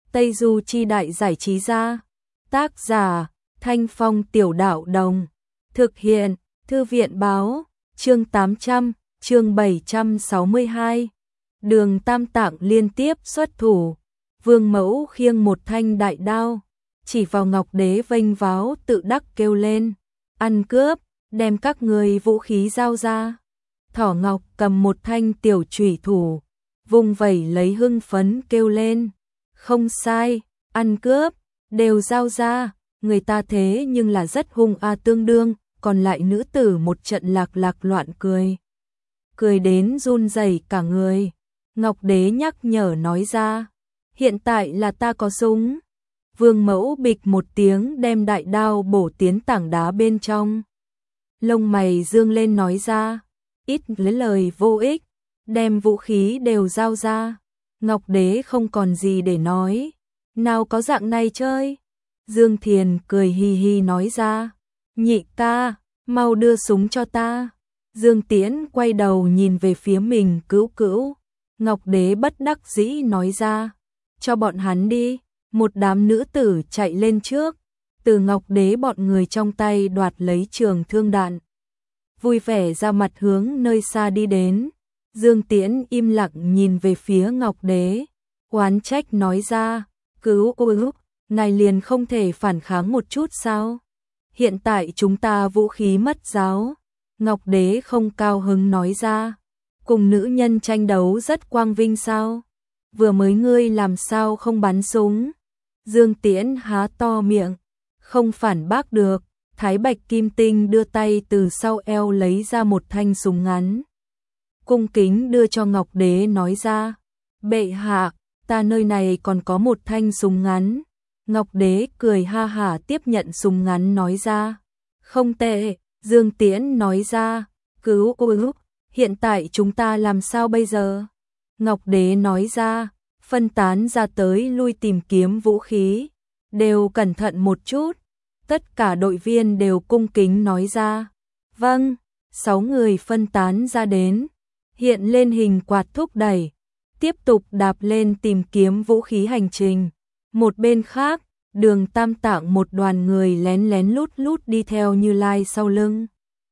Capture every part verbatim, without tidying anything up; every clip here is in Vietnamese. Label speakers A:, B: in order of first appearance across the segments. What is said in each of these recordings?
A: Tây Du Chi Đại Giải Trí Gia. Tác giả Thanh Phong Tiểu Đạo Đồng. Thực hiện Thư viện Báo. Chương tám trăm, chương bảy trăm sáu mươi hai. Đường Tam Tạng liên tiếp xuất thủ. Vương Mẫu khiêng một thanh đại đao, chỉ vào Ngọc Đế vênh váo tự đắc kêu lên: ăn cướp, đem các người vũ khí giao ra. Thỏ Ngọc cầm một thanh tiểu chủy thủ, vung vẩy lấy hưng phấn kêu lên: không sai, ăn cướp, đều giao ra. Người ta thế nhưng là rất hung a tương đương, còn lại nữ tử một trận lạc lạc loạn cười. Cười đến run rẩy cả người. Ngọc Đế nhắc nhở nói ra: hiện tại là ta có súng. Vương Mẫu bịch một tiếng đem đại đao bổ tiến tảng đá bên trong. Lông mày dương lên nói ra: ít lấy lời vô ích, đem vũ khí đều giao ra. Ngọc Đế không còn gì để nói. Nào có dạng này chơi. Dương Thiền cười hi hi nói ra: nhị ca, mau đưa súng cho ta. Dương Tiễn quay đầu nhìn về phía mình cữu cữu. Ngọc Đế bất đắc dĩ nói ra: cho bọn hắn đi. Một đám nữ tử chạy lên trước, từ Ngọc Đế bọn người trong tay đoạt lấy trường thương đạn, vui vẻ ra mặt hướng nơi xa đi đến. Dương Tiễn im lặng nhìn về phía Ngọc Đế, oán trách nói ra: cứu cứu, ngài liền không thể phản kháng một chút sao? Hiện tại chúng ta vũ khí mất giáo. Ngọc Đế không cao hứng nói ra: cùng nữ nhân tranh đấu rất quang vinh sao? Vừa mới ngươi làm sao không bắn súng? Dương Tiễn há to miệng, không phản bác được. Thái Bạch Kim Tinh đưa tay từ sau eo lấy ra một thanh súng ngắn, cung kính đưa cho Ngọc Đế nói ra: bệ hạ, ta nơi này còn có một thanh súng ngắn. Ngọc Đế cười ha hả tiếp nhận súng ngắn nói ra: không tệ. Dương Tiễn nói ra: cứu cứu, hiện tại chúng ta làm sao bây giờ? Ngọc Đế nói ra: phân tán ra tới lui tìm kiếm vũ khí, đều cẩn thận một chút. Tất cả đội viên đều cung kính nói ra: vâng. Sáu người phân tán ra đến, hiện lên hình quạt thúc đẩy, tiếp tục đạp lên tìm kiếm vũ khí hành trình. Một bên khác, Đường Tam Tạng một đoàn người lén lén lút lút đi theo Như Lai sau lưng,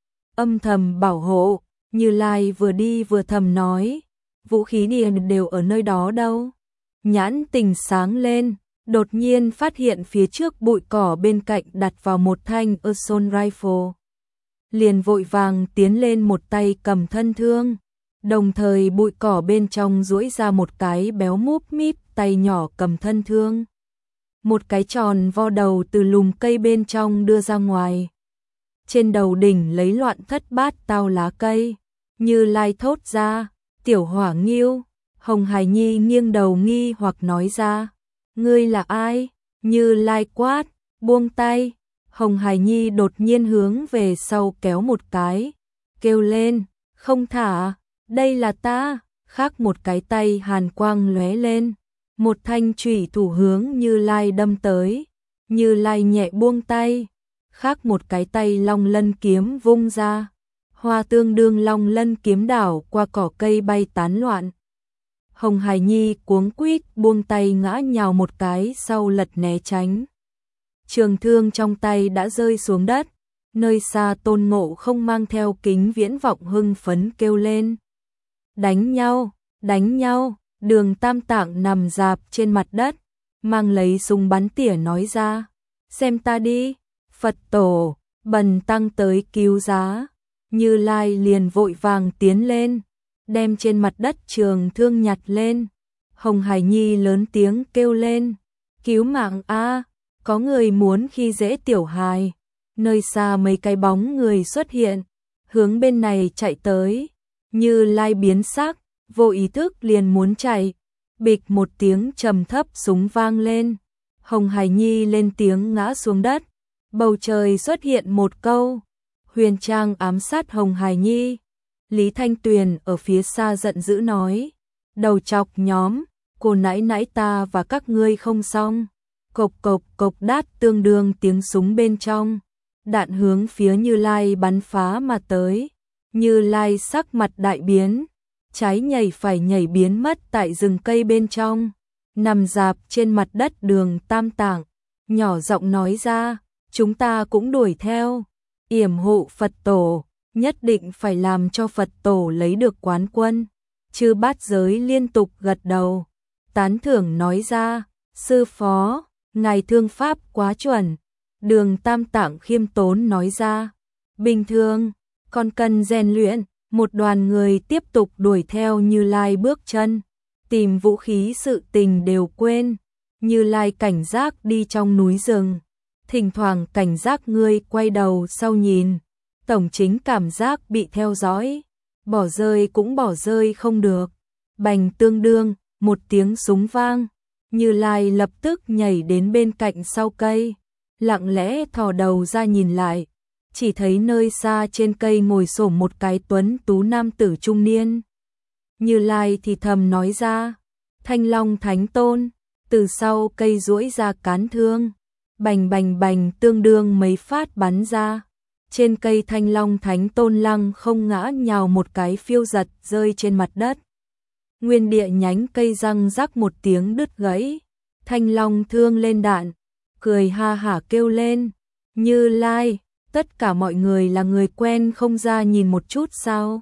A: âm thầm bảo hộ. Như Lai vừa đi vừa thầm nói: vũ khí đều ở nơi đó đâu. Nhãn tình sáng lên, đột nhiên phát hiện phía trước bụi cỏ bên cạnh đặt vào một thanh assault rifle. Liền vội vàng tiến lên một tay cầm thân thương, đồng thời bụi cỏ bên trong duỗi ra một cái béo múp míp tay nhỏ cầm thân thương. Một cái tròn vo đầu từ lùm cây bên trong đưa ra ngoài. Trên đầu đỉnh lấy loạn thất bát tao lá cây. Như Lai thốt ra: tiểu hỏa nghiêu. Hồng Hải Nhi nghiêng đầu nghi hoặc nói ra: ngươi là ai? Như Lai quát: buông tay. Hồng Hải Nhi đột nhiên hướng về sau kéo một cái, kêu lên: không thả, đây là ta. Khác một cái tay hàn quang lóe lên, một thanh chủy thủ hướng Như Lai đâm tới. Như Lai nhẹ buông tay, khác một cái tay long lân kiếm vung ra. Hoa tương đương long lân kiếm đảo qua cỏ cây bay tán loạn. Hồng Hải Nhi cuống quýt buông tay ngã nhào một cái sau lật né tránh. Trường thương trong tay đã rơi xuống đất. Nơi xa Tôn Ngộ Không mang theo kính viễn vọng hưng phấn kêu lên: đánh nhau, đánh nhau. Đường Tam Tạng nằm rạp trên mặt đất, mang lấy súng bắn tỉa nói ra: xem ta đi, Phật tổ, Bần tăng tới cứu giá. Như Lai liền vội vàng tiến lên, đem trên mặt đất trường thương nhặt lên. Hồng Hải Nhi lớn tiếng kêu lên: cứu mạng a, có người muốn khi dễ tiểu hài. Nơi xa mấy cái bóng người xuất hiện, hướng bên này chạy tới. Như Lai biến sắc, vô ý thức liền muốn chạy. Bịch một tiếng trầm thấp súng vang lên. Hồng Hải Nhi lên tiếng ngã xuống đất. Bầu trời xuất hiện một câu: Huyền Trang ám sát Hồng Hải Nhi. Lý Thanh Tuyền ở phía xa giận dữ nói: đầu chọc nhóm, cô nãy nãy ta và các ngươi không xong. Cộc cộc cộc đát tương đương tiếng súng bên trong, đạn hướng phía Như Lai bắn phá mà tới. Như Lai sắc mặt đại biến, trái nhảy phải nhảy biến mất tại rừng cây bên trong. nằm rạp trên mặt đất Đường Tam Tạng, nhỏ giọng nói ra, chúng ta cũng đuổi theo, yểm hộ Phật tổ, nhất định phải làm cho Phật tổ lấy được quán quân. Chư Bát Giới liên tục gật đầu, tán thưởng nói ra, sư phó, ngài thương pháp quá chuẩn. Đường Tam Tạng khiêm tốn nói ra, bình thường, còn cần rèn luyện. Một đoàn người tiếp tục đuổi theo Như Lai bước chân, tìm vũ khí sự tình đều quên. Như Lai cảnh giác đi trong núi rừng, thỉnh thoảng cảnh giác ngươi quay đầu sau nhìn, tổng chính cảm giác bị theo dõi, bỏ rơi cũng bỏ rơi không được. Bành tương đương, một tiếng súng vang, Như Lai lập tức nhảy đến bên cạnh sau cây, lặng lẽ thò đầu ra nhìn lại, chỉ thấy nơi xa trên cây ngồi xổm một cái tuấn tú nam tử trung niên. Như Lai thì thầm nói ra, Thanh Long Thánh Tôn. Từ sau cây duỗi ra cán thương, bành bành bành tương đương mấy phát bắn ra. Trên cây Thanh Long Thánh Tôn lăng không ngã nhào một cái phiêu giật rơi trên mặt đất. Nguyên địa nhánh cây răng rắc một tiếng đứt gãy. Thanh Long thương lên đạn, cười ha hả kêu lên, Như Lai, tất cả mọi người là người quen không ra nhìn một chút sao?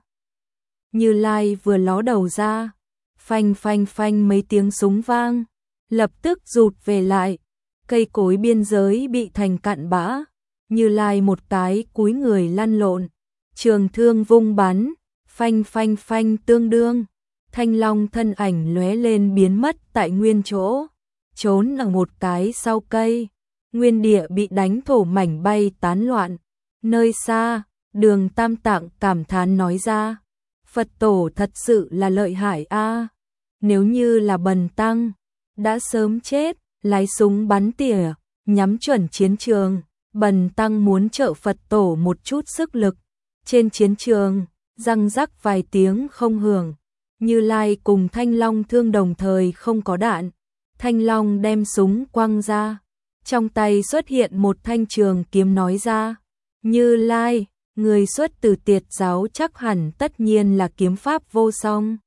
A: Như Lai vừa ló đầu ra, phanh phanh phanh mấy tiếng súng vang, lập tức rụt về lại, cây cối biên giới bị thành cặn bã. Như Lai một cái cúi người lăn lộn, trường thương vung bắn, phanh phanh phanh tương đương, Thanh Long thân ảnh lóe lên biến mất tại nguyên chỗ, trốn ở một cái sau cây, nguyên địa bị đánh thổ mảnh bay tán loạn. Nơi xa, Đường Tam Tạng cảm thán nói ra, Phật tổ thật sự là lợi hại a, nếu như là bần tăng, đã sớm chết. Lái súng bắn tỉa, nhắm chuẩn chiến trường, bần tăng muốn trợ Phật tổ một chút sức lực. Trên chiến trường, răng rắc vài tiếng không hưởng, Như Lai cùng Thanh Long thương đồng thời không có đạn. Thanh Long đem súng quăng ra, trong tay xuất hiện một thanh trường kiếm nói ra, Như Lai, người xuất từ Tiệt giáo chắc hẳn tất nhiên là kiếm pháp vô song.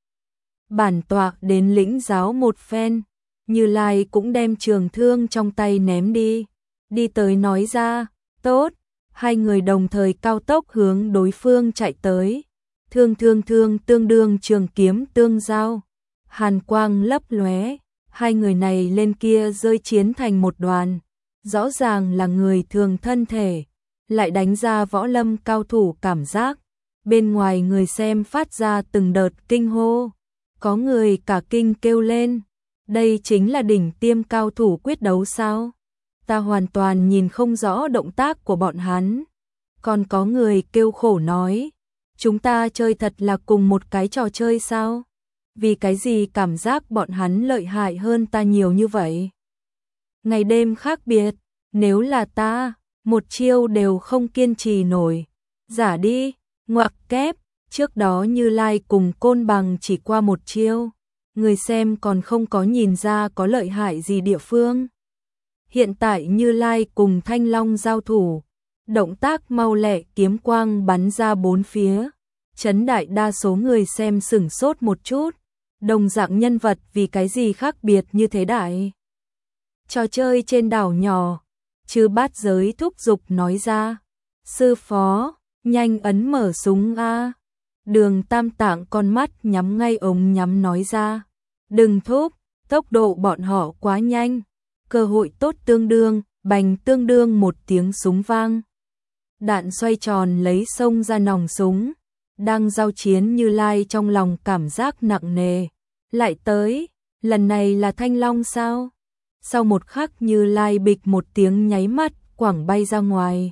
A: Bản tọa đến lĩnh giáo một phen. Như Lai cũng đem trường thương trong tay ném đi, đi tới nói ra, tốt, hai người đồng thời cao tốc hướng đối phương chạy tới, thương thương thương tương đương trường kiếm tương giao, hàn quang lấp lóe, hai người này lên kia rơi chiến thành một đoàn, rõ ràng là người thường thân thể, lại đánh ra võ lâm cao thủ cảm giác, bên ngoài người xem phát ra từng đợt kinh hô, có người cả kinh kêu lên. Đây chính là đỉnh tiêm cao thủ quyết đấu sao? Ta hoàn toàn nhìn không rõ động tác của bọn hắn. Còn có người kêu khổ nói, chúng ta chơi thật là cùng một cái trò chơi sao? Vì cái gì cảm giác bọn hắn lợi hại hơn ta nhiều như vậy? Ngày đêm khác biệt, nếu là ta, một chiêu đều không kiên trì nổi. Giả đi, ngoặc kép, trước đó Như Lai cùng Côn Bằng chỉ qua một chiêu. Người xem còn không có nhìn ra có lợi hại gì địa phương. Hiện tại Như Lai cùng Thanh Long giao thủ, động tác mau lẹ kiếm quang bắn ra bốn phía, chấn đại đa số người xem sửng sốt một chút, đồng dạng nhân vật vì cái gì khác biệt như thế đại. Trò chơi trên đảo nhỏ, Chư Bát Giới thúc giục nói ra, sư phó, nhanh ấn mở súng a. Đường Tam Tạng con mắt nhắm ngay ống nhắm nói ra, đừng thúc, tốc độ bọn họ quá nhanh, cơ hội tốt tương đương, bành tương đương một tiếng súng vang. Đạn xoay tròn lấy xông ra nòng súng, đang giao chiến Như Lai trong lòng cảm giác nặng nề, lại tới, lần này là Thanh Long sao? Sau một khắc Như Lai bịch một tiếng nháy mắt, quẳng bay ra ngoài.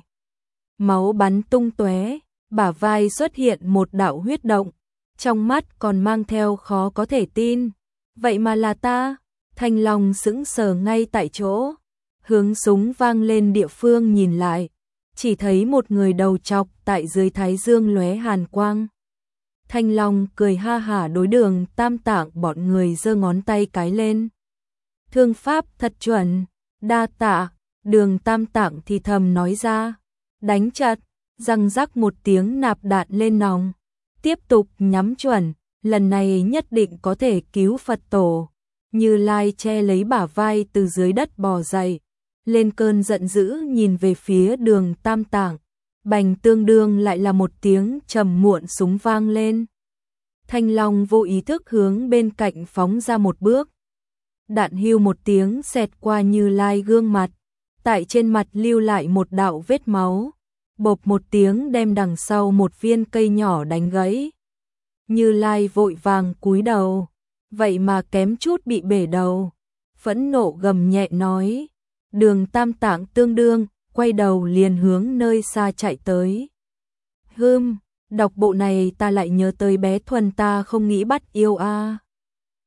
A: Máu bắn tung tóe, bả vai xuất hiện một đạo huyết động, trong mắt còn mang theo khó có thể tin. Vậy mà là ta, Thanh Long sững sờ ngay tại chỗ, hướng súng vang lên địa phương nhìn lại, chỉ thấy một người đầu trọc tại dưới thái dương lóe hàn quang. Thanh Long cười ha hả đối Đường Tam Tạng bọn người giơ ngón tay cái lên. Thương pháp thật chuẩn, đa tạ, Đường Tam Tạng thì thầm nói ra, đánh chặt, răng rắc một tiếng nạp đạn lên nòng, tiếp tục nhắm chuẩn, lần này nhất định có thể cứu Phật tổ. Như Lai che lấy bả vai từ dưới đất bò dậy, lên cơn giận dữ nhìn về phía Đường Tam Tạng. Bành tương đương lại là một tiếng trầm muộn súng vang lên. Thanh Long vô ý thức hướng bên cạnh phóng ra một bước. Đạn hưu một tiếng xẹt qua Như Lai gương mặt, tại trên mặt lưu lại một đạo vết máu, bộp một tiếng đem đằng sau một viên cây nhỏ đánh gãy. Như Lai vội vàng cúi đầu, vậy mà kém chút bị bể đầu, phẫn nộ gầm nhẹ nói. Đường Tam Tạng tương đương, quay đầu liền hướng nơi xa chạy tới. Hưm, đọc bộ này ta lại nhớ tới bé Thuần ta không nghĩ bắt yêu a. À.